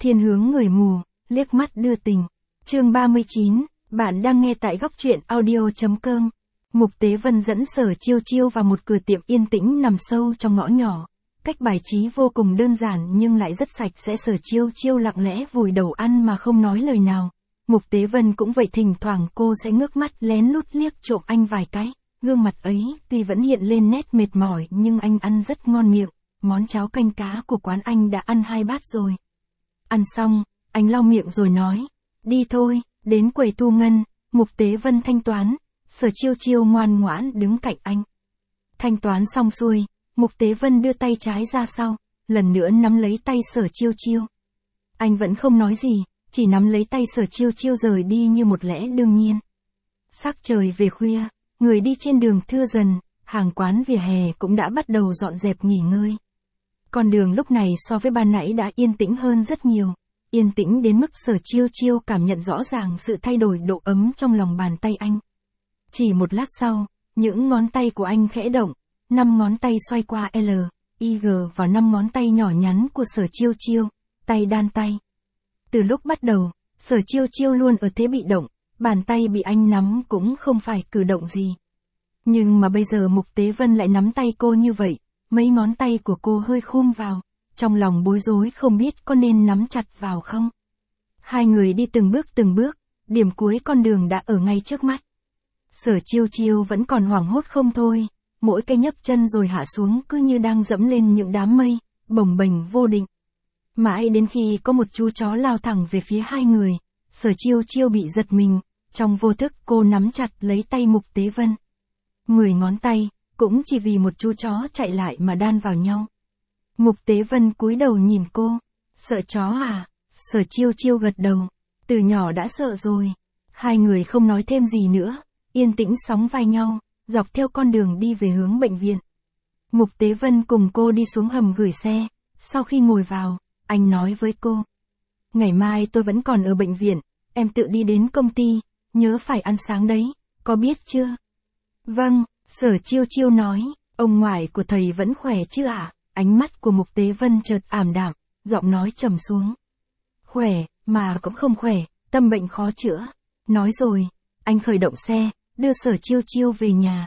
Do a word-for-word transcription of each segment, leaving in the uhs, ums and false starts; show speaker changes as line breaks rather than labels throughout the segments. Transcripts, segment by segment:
Thiên hướng người mù, liếc mắt đưa tình. Chương ba mươi chín, bạn đang nghe tại góc truyện audio.com. Mục Tế Vân dẫn Sở Chiêu Chiêu vào một cửa tiệm yên tĩnh nằm sâu trong ngõ nhỏ. Cách bài trí vô cùng đơn giản nhưng lại rất sạch sẽ. Sở Chiêu Chiêu lặng lẽ vùi đầu ăn mà không nói lời nào. Mục Tế Vân cũng vậy, thỉnh thoảng cô sẽ ngước mắt lén lút liếc trộm anh vài cái. Gương mặt ấy tuy vẫn hiện lên nét mệt mỏi nhưng anh ăn rất ngon miệng. Món cháo canh cá của quán anh đã ăn hai bát rồi. Ăn xong, anh lau miệng rồi nói, đi thôi, đến quầy thu ngân. Mục Tế Vân thanh toán, Sở Chiêu Chiêu ngoan ngoãn đứng cạnh anh. Thanh toán xong xuôi, Mục Tế Vân đưa tay trái ra sau, lần nữa nắm lấy tay Sở Chiêu Chiêu. Anh vẫn không nói gì, chỉ nắm lấy tay Sở Chiêu Chiêu rời đi như một lẽ đương nhiên. Sắc trời về khuya, người đi trên đường thưa dần, hàng quán vỉa hè cũng đã bắt đầu dọn dẹp nghỉ ngơi. Con đường lúc này so với ban nãy đã yên tĩnh hơn rất nhiều, yên tĩnh đến mức Sở Chiêu Chiêu cảm nhận rõ ràng sự thay đổi độ ấm trong lòng bàn tay anh. Chỉ một lát sau, những ngón tay của anh khẽ động, năm ngón tay xoay qua L, I, G vào năm ngón tay nhỏ nhắn của Sở Chiêu Chiêu, tay đan tay. Từ lúc bắt đầu, Sở Chiêu Chiêu luôn ở thế bị động, bàn tay bị anh nắm cũng không phải cử động gì. Nhưng mà bây giờ Mục Tế Vân lại nắm tay cô như vậy, mấy ngón tay của cô hơi khum vào, trong lòng bối rối không biết có nên nắm chặt vào không. Hai người đi từng bước từng bước, điểm cuối con đường đã ở ngay trước mắt. Sở Chiêu Chiêu vẫn còn hoảng hốt không thôi, mỗi cái nhấp chân rồi hạ xuống cứ như đang dẫm lên những đám mây, bồng bềnh vô định. Mãi đến khi có một chú chó lao thẳng về phía hai người, Sở Chiêu Chiêu bị giật mình, trong vô thức cô nắm chặt lấy tay Mục Tế Vân. Mười ngón tay, cũng chỉ vì một chú chó chạy lại mà đan vào nhau. Mục Tế Vân cúi đầu nhìn cô, sợ chó à? Sở Chiêu Chiêu gật đầu, từ nhỏ đã sợ rồi. Hai người không nói thêm gì nữa, yên tĩnh sóng vai nhau, dọc theo con đường đi về hướng bệnh viện. Mục Tế Vân cùng cô đi xuống hầm gửi xe, sau khi ngồi vào, anh nói với cô. Ngày mai tôi vẫn còn ở bệnh viện, em tự đi đến công ty, nhớ phải ăn sáng đấy, có biết chưa? Vâng, Sở Chiêu Chiêu nói, ông ngoại của thầy vẫn khỏe chứ ạ? À? Ánh mắt của Mục Tế Vân chợt ảm đạm, giọng nói trầm xuống. Khỏe, mà cũng không khỏe, tâm bệnh khó chữa. Nói rồi, anh khởi động xe, đưa Sở Chiêu Chiêu về nhà.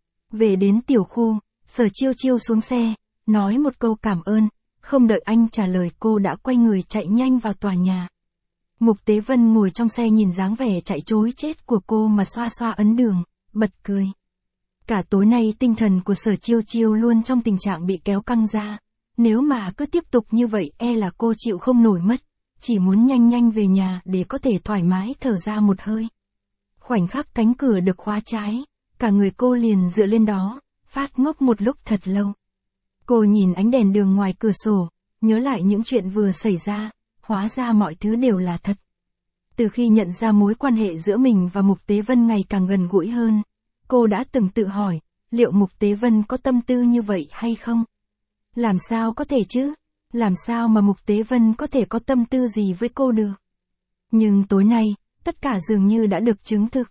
Về đến tiểu khu, Sở Chiêu Chiêu xuống xe, nói một câu cảm ơn, không đợi anh trả lời cô đã quay người chạy nhanh vào tòa nhà. Mục Tế Vân ngồi trong xe nhìn dáng vẻ chạy trối chết của cô mà xoa xoa ấn đường, bật cười. Cả tối nay tinh thần của Sở Chiêu Chiêu luôn trong tình trạng bị kéo căng ra. Nếu mà cứ tiếp tục như vậy e là cô chịu không nổi mất. Chỉ muốn nhanh nhanh về nhà để có thể thoải mái thở ra một hơi. Khoảnh khắc cánh cửa được khóa trái, cả người cô liền dựa lên đó, phát ngốc một lúc thật lâu. Cô nhìn ánh đèn đường ngoài cửa sổ, nhớ lại những chuyện vừa xảy ra, hóa ra mọi thứ đều là thật. Từ khi nhận ra mối quan hệ giữa mình và Mục Tế Vân ngày càng gần gũi hơn, cô đã từng tự hỏi, liệu Mục Tế Vân có tâm tư như vậy hay không? Làm sao có thể chứ? Làm sao mà Mục Tế Vân có thể có tâm tư gì với cô được? Nhưng tối nay, tất cả dường như đã được chứng thực.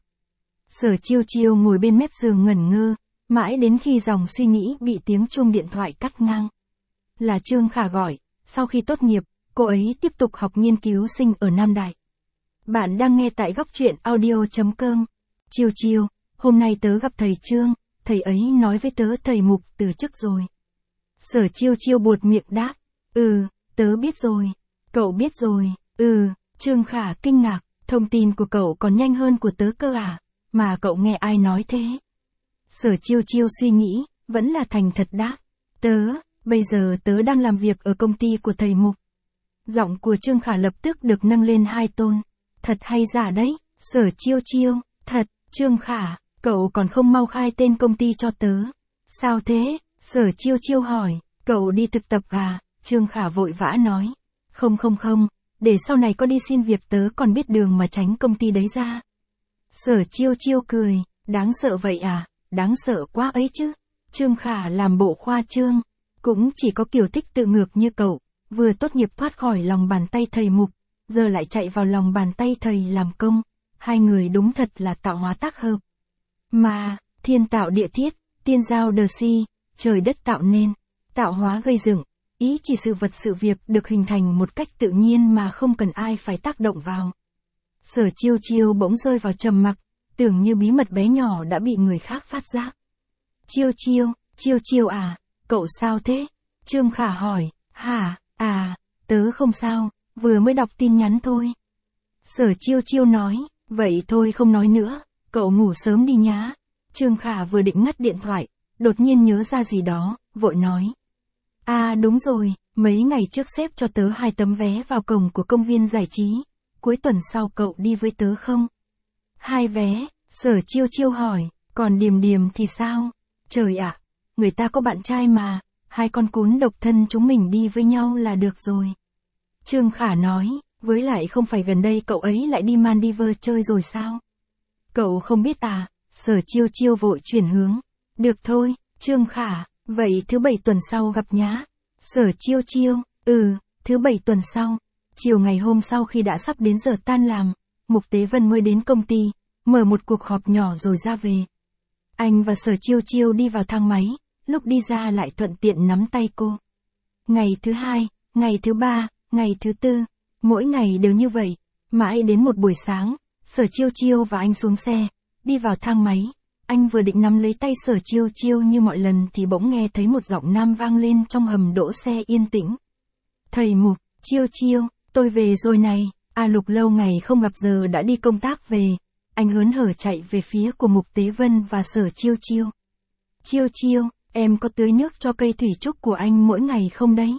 Sở Chiêu Chiêu ngồi bên mép giường ngẩn ngơ, mãi đến khi dòng suy nghĩ bị tiếng chuông điện thoại cắt ngang. Là Trương Khả gọi, sau khi tốt nghiệp, cô ấy tiếp tục học nghiên cứu sinh ở Nam Đại. Bạn đang nghe tại góc truyện audio.com. Chiêu Chiêu, hôm nay tớ gặp thầy Trương, thầy ấy nói với tớ thầy Mục từ chức rồi. Sở Chiêu Chiêu buột miệng đáp, ừ, tớ biết rồi. Cậu biết rồi, ừ, Trương Khả kinh ngạc, thông tin của cậu còn nhanh hơn của tớ cơ à, mà cậu nghe ai nói thế? Sở Chiêu Chiêu suy nghĩ, vẫn là thành thật đáp, tớ, bây giờ tớ đang làm việc ở công ty của thầy Mục. Giọng của Trương Khả lập tức được nâng lên hai tôn, thật hay giả đấy? Sở Chiêu Chiêu, thật. Trương Khả, cậu còn không mau khai tên công ty cho tớ. Sao thế? Sở Chiêu Chiêu hỏi, cậu đi thực tập à? Trương Khả vội vã nói, không không không, để sau này có đi xin việc tớ còn biết đường mà tránh công ty đấy ra. Sở Chiêu Chiêu cười, đáng sợ vậy à? Đáng sợ quá ấy chứ. Trương Khả làm bộ khoa trương, cũng chỉ có kiểu thích tự ngược như cậu, vừa tốt nghiệp thoát khỏi lòng bàn tay thầy Mục, giờ lại chạy vào lòng bàn tay thầy làm công. Hai người đúng thật là tạo hóa tác hợp. Mà, thiên tạo địa thiết, tiên giao đờ si, trời đất tạo nên, tạo hóa gây dựng, ý chỉ sự vật sự việc được hình thành một cách tự nhiên mà không cần ai phải tác động vào. Sở Chiêu Chiêu bỗng rơi vào trầm mặc, tưởng như bí mật bé nhỏ đã bị người khác phát giác. Chiêu Chiêu, Chiêu Chiêu à, cậu sao thế? Trương Khả hỏi, hả, à, tớ không sao, vừa mới đọc tin nhắn thôi. Sở Chiêu Chiêu nói, vậy thôi không nói nữa, cậu ngủ sớm đi nhá. Trương Khả vừa định ngắt điện thoại, đột nhiên nhớ ra gì đó, vội nói. À đúng rồi, mấy ngày trước xếp cho tớ hai tấm vé vào cổng của công viên giải trí, cuối tuần sau cậu đi với tớ không? Hai vé, Sở Chiêu Chiêu hỏi, còn Điềm Điềm thì sao? Trời ạ, người ta có bạn trai mà, hai con cún độc thân chúng mình đi với nhau là được rồi. Trương Khả nói, với lại không phải gần đây cậu ấy lại đi Maldives chơi rồi sao? Cậu không biết à? Sở Chiêu Chiêu vội chuyển hướng. Được thôi, Trương Khả, vậy thứ bảy tuần sau gặp nhá. Sở Chiêu Chiêu, ừ, thứ bảy tuần sau. Chiều ngày hôm sau khi đã sắp đến giờ tan làm, Mục Tế Vân mới đến công ty, mở một cuộc họp nhỏ rồi ra về. Anh và Sở Chiêu Chiêu đi vào thang máy, lúc đi ra lại thuận tiện nắm tay cô. Ngày thứ hai, ngày thứ ba, ngày thứ tư, mỗi ngày đều như vậy, mãi đến một buổi sáng, Sở Chiêu Chiêu và anh xuống xe, đi vào thang máy. Anh vừa định nắm lấy tay Sở Chiêu Chiêu như mọi lần thì bỗng nghe thấy một giọng nam vang lên trong hầm đỗ xe yên tĩnh. Thầy Mục, Chiêu Chiêu, tôi về rồi này. A Lục lâu ngày không gặp giờ đã đi công tác về. Anh hớn hở chạy về phía của Mục Tế Vân và Sở Chiêu Chiêu. Chiêu Chiêu, em có tưới nước cho cây thủy trúc của anh mỗi ngày không đấy?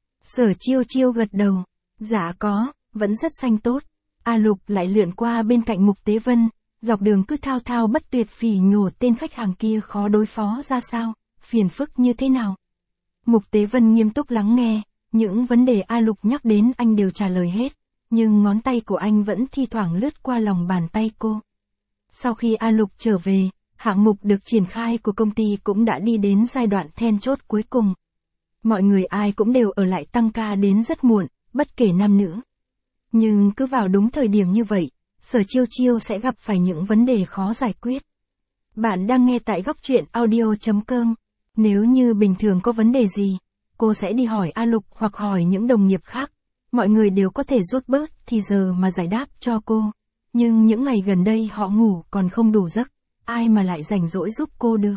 Sở Chiêu Chiêu gật đầu. Dạ có, vẫn rất xanh tốt. A Lục lại lượn qua bên cạnh Mục Tế Vân, dọc đường cứ thao thao bất tuyệt phỉ nhổ tên khách hàng kia khó đối phó ra sao, phiền phức như thế nào. Mục Tế Vân nghiêm túc lắng nghe, những vấn đề A Lục nhắc đến anh đều trả lời hết, nhưng ngón tay của anh vẫn thi thoảng lướt qua lòng bàn tay cô. Sau khi A Lục trở về, hạng mục được triển khai của công ty cũng đã đi đến giai đoạn then chốt cuối cùng. Mọi người ai cũng đều ở lại tăng ca đến rất muộn, bất kể nam nữ. Nhưng cứ vào đúng thời điểm như vậy, Sở Chiêu Chiêu sẽ gặp phải những vấn đề khó giải quyết. Bạn đang nghe tại góc truyện audio chấm com. Nếu như bình thường có vấn đề gì, cô sẽ đi hỏi A Lục hoặc hỏi những đồng nghiệp khác. Mọi người đều có thể rút bớt thì giờ mà giải đáp cho cô. Nhưng những ngày gần đây họ ngủ còn không đủ giấc, ai mà lại rảnh rỗi giúp cô được.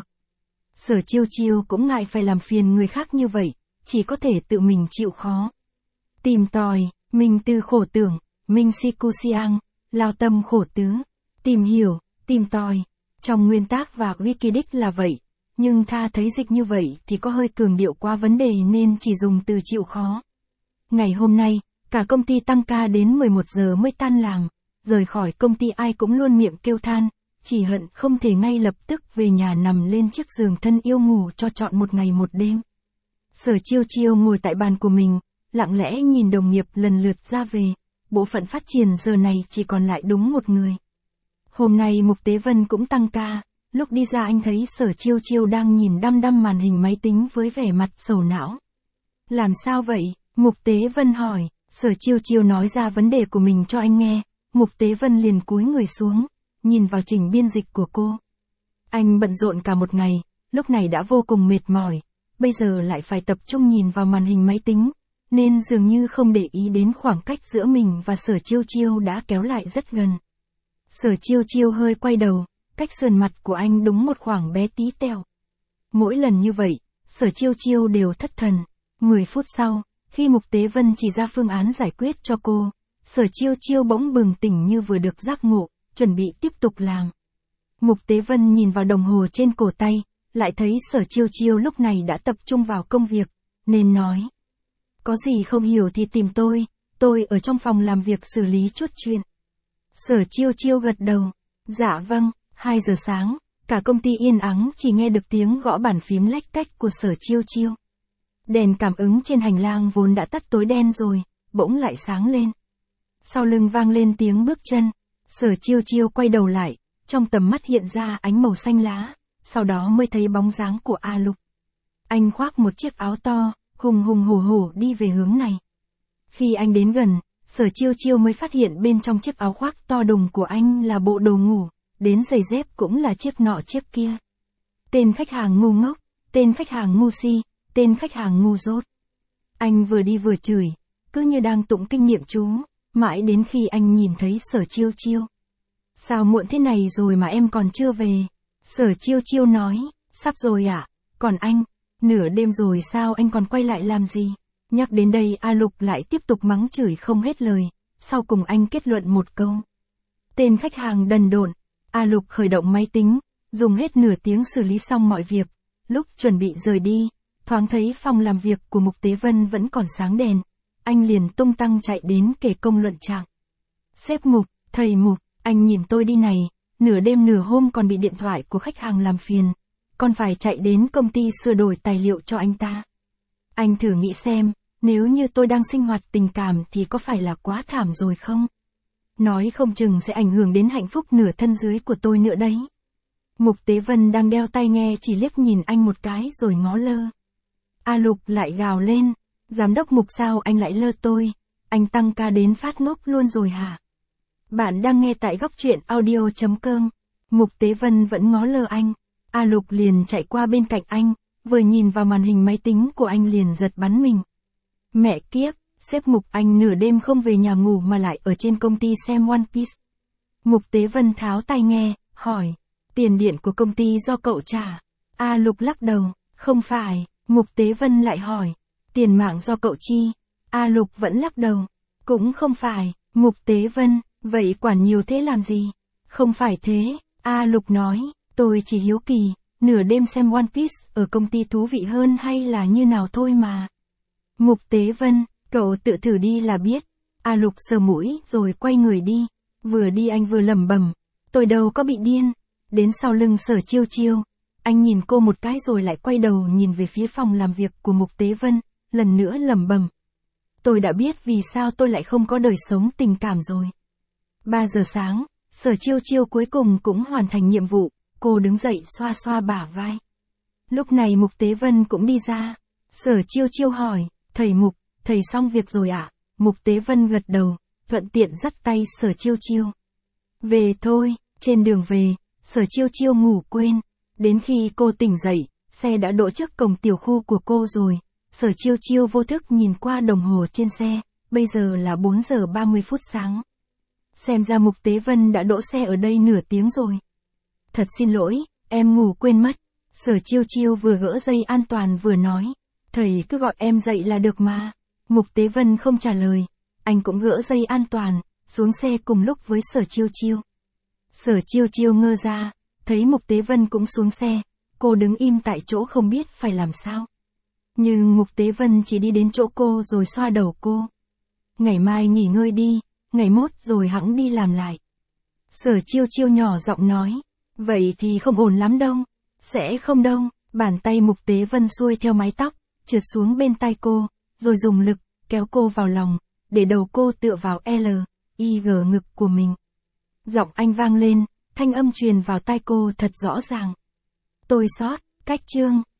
Sở Chiêu Chiêu cũng ngại phải làm phiền người khác như vậy, chỉ có thể tự mình chịu khó. Tìm tòi, mình tư khổ tưởng, mình si cu siang, lao tâm khổ tứ, tìm hiểu, tìm tòi. Trong nguyên tác và Wikidic là vậy, nhưng tha thấy dịch như vậy thì có hơi cường điệu qua vấn đề nên chỉ dùng từ chịu khó. Ngày hôm nay, cả công ty tăng ca đến mười một giờ mới tan làm, rời khỏi công ty ai cũng luôn miệng kêu than, chỉ hận không thể ngay lập tức về nhà nằm lên chiếc giường thân yêu ngủ cho trọn một ngày một đêm. Sở Chiêu Chiêu ngồi tại bàn của mình, lặng lẽ nhìn đồng nghiệp lần lượt ra về, bộ phận phát triển giờ này chỉ còn lại đúng một người. Hôm nay Mục Tế Vân cũng tăng ca, lúc đi ra anh thấy Sở Chiêu Chiêu đang nhìn đăm đăm màn hình máy tính với vẻ mặt sầu não. Làm sao vậy? Mục Tế Vân hỏi. Sở Chiêu Chiêu nói ra vấn đề của mình cho anh nghe, Mục Tế Vân liền cúi người xuống, nhìn vào trình biên dịch của cô. Anh bận rộn cả một ngày, lúc này đã vô cùng mệt mỏi, bây giờ lại phải tập trung nhìn vào màn hình máy tính, nên dường như không để ý đến khoảng cách giữa mình và Sở Chiêu Chiêu đã kéo lại rất gần. Sở Chiêu Chiêu hơi quay đầu, cách sườn mặt của anh đúng một khoảng bé tí teo. Mỗi lần như vậy, Sở Chiêu Chiêu đều thất thần. mười phút sau, khi Mục Tế Vân chỉ ra phương án giải quyết cho cô, Sở Chiêu Chiêu bỗng bừng tỉnh như vừa được giác ngộ, chuẩn bị tiếp tục làm. Mục Tế Vân nhìn vào đồng hồ trên cổ tay, lại thấy Sở Chiêu Chiêu lúc này đã tập trung vào công việc, nên nói. Có gì không hiểu thì tìm tôi, tôi ở trong phòng làm việc xử lý chút chuyện. Sở Chiêu Chiêu gật đầu. Dạ vâng. hai giờ sáng, cả công ty yên ắng chỉ nghe được tiếng gõ bàn phím lách cách của Sở Chiêu Chiêu. Đèn cảm ứng trên hành lang vốn đã tắt tối đen rồi, bỗng lại sáng lên. Sau lưng vang lên tiếng bước chân, Sở Chiêu Chiêu quay đầu lại, trong tầm mắt hiện ra ánh màu xanh lá, sau đó mới thấy bóng dáng của A Lục. Anh khoác một chiếc áo to, hùng hùng hổ hổ đi về hướng này. Khi anh đến gần, Sở Chiêu Chiêu mới phát hiện bên trong chiếc áo khoác to đùng của anh là bộ đồ ngủ, đến giày dép cũng là chiếc nọ chiếc kia. Tên khách hàng ngu ngốc, tên khách hàng ngu si, tên khách hàng ngu dốt. Anh vừa đi vừa chửi, cứ như đang tụng kinh niệm chú, mãi đến khi anh nhìn thấy Sở Chiêu Chiêu. Sao muộn thế này rồi mà em còn chưa về? Sở Chiêu Chiêu nói, sắp rồi ạ, à? Còn anh, nửa đêm rồi sao anh còn quay lại làm gì? Nhắc đến đây A Lục lại tiếp tục mắng chửi không hết lời, sau cùng anh kết luận một câu. Tên khách hàng đần độn. A Lục khởi động máy tính, dùng hết nửa tiếng xử lý xong mọi việc, lúc chuẩn bị rời đi, thoáng thấy phòng làm việc của Mục Tế Vân vẫn còn sáng đèn, anh liền tung tăng chạy đến kể công luận trạng. Sếp Mục, thầy Mục, anh nhìn tôi đi này, nửa đêm nửa hôm còn bị điện thoại của khách hàng làm phiền, còn phải chạy đến công ty sửa đổi tài liệu cho anh ta. Anh thử nghĩ xem, nếu như tôi đang sinh hoạt tình cảm thì có phải là quá thảm rồi không? Nói không chừng sẽ ảnh hưởng đến hạnh phúc nửa thân dưới của tôi nữa đấy. Mục Tế Vân đang đeo tai nghe chỉ liếc nhìn anh một cái rồi ngó lơ. A Lục lại gào lên, giám đốc Mục sao anh lại lơ tôi, anh tăng ca đến phát ngốc luôn rồi hả? Bạn đang nghe tại góc truyện audio chấm com. Mục Tế Vân vẫn ngó lơ anh. A Lục liền chạy qua bên cạnh anh, vừa nhìn vào màn hình máy tính của anh liền giật bắn mình. Mẹ kiếp, sếp Mục anh nửa đêm không về nhà ngủ mà lại ở trên công ty xem One Piece. Mục Tế Vân tháo tai nghe, hỏi, tiền điện của công ty do cậu trả? A Lục lắc đầu, không phải. Mục Tế Vân lại hỏi, tiền mạng do cậu chi? A Lục vẫn lắc đầu, cũng không phải. Mục Tế Vân, vậy quản nhiều thế làm gì? Không phải thế, A Lục nói, tôi chỉ hiếu kỳ, nửa đêm xem One Piece ở công ty thú vị hơn hay là như nào thôi mà. Mục Tế Vân, cậu tự thử đi là biết. A Lục sờ mũi rồi quay người đi, vừa đi anh vừa lẩm bẩm, tôi đâu có bị điên. Đến sau lưng Sở Chiêu Chiêu, anh nhìn cô một cái rồi lại quay đầu nhìn về phía phòng làm việc của Mục Tế Vân, lần nữa lẩm bẩm. Tôi đã biết vì sao tôi lại không có đời sống tình cảm rồi. ba giờ sáng, Sở Chiêu Chiêu cuối cùng cũng hoàn thành nhiệm vụ, cô đứng dậy xoa xoa bả vai. Lúc này Mục Tế Vân cũng đi ra. Sở Chiêu Chiêu hỏi, thầy Mục, thầy xong việc rồi ạ? À? Mục Tế Vân gật đầu, thuận tiện dắt tay Sở Chiêu Chiêu. Về thôi. Trên đường về, Sở Chiêu Chiêu ngủ quên. Đến khi cô tỉnh dậy, xe đã đỗ trước cổng tiểu khu của cô rồi. Sở Chiêu Chiêu vô thức nhìn qua đồng hồ trên xe, bây giờ là bốn giờ ba mươi phút sáng. Xem ra Mục Tế Vân đã đỗ xe ở đây nửa tiếng rồi. Thật xin lỗi, em ngủ quên mất. Sở Chiêu Chiêu vừa gỡ dây an toàn vừa nói, thầy cứ gọi em dậy là được mà. Mục Tế Vân không trả lời, anh cũng gỡ dây an toàn, xuống xe cùng lúc với Sở Chiêu Chiêu. Sở Chiêu Chiêu ngơ ra, thấy Mục Tế Vân cũng xuống xe, cô đứng im tại chỗ không biết phải làm sao. Nhưng Mục Tế Vân chỉ đi đến chỗ cô rồi xoa đầu cô. Ngày mai nghỉ ngơi đi, ngày mốt rồi hẵng đi làm lại. Sở Chiêu Chiêu nhỏ giọng nói, vậy thì không ổn lắm đâu. Sẽ không đâu. Bàn tay Mục Tế Vân xuôi theo mái tóc, trượt xuống bên tai cô, rồi dùng lực, kéo cô vào lòng, để đầu cô tựa vào L, I G ngực của mình. Giọng anh vang lên, thanh âm truyền vào tai cô thật rõ ràng. Tôi sót, cách chương.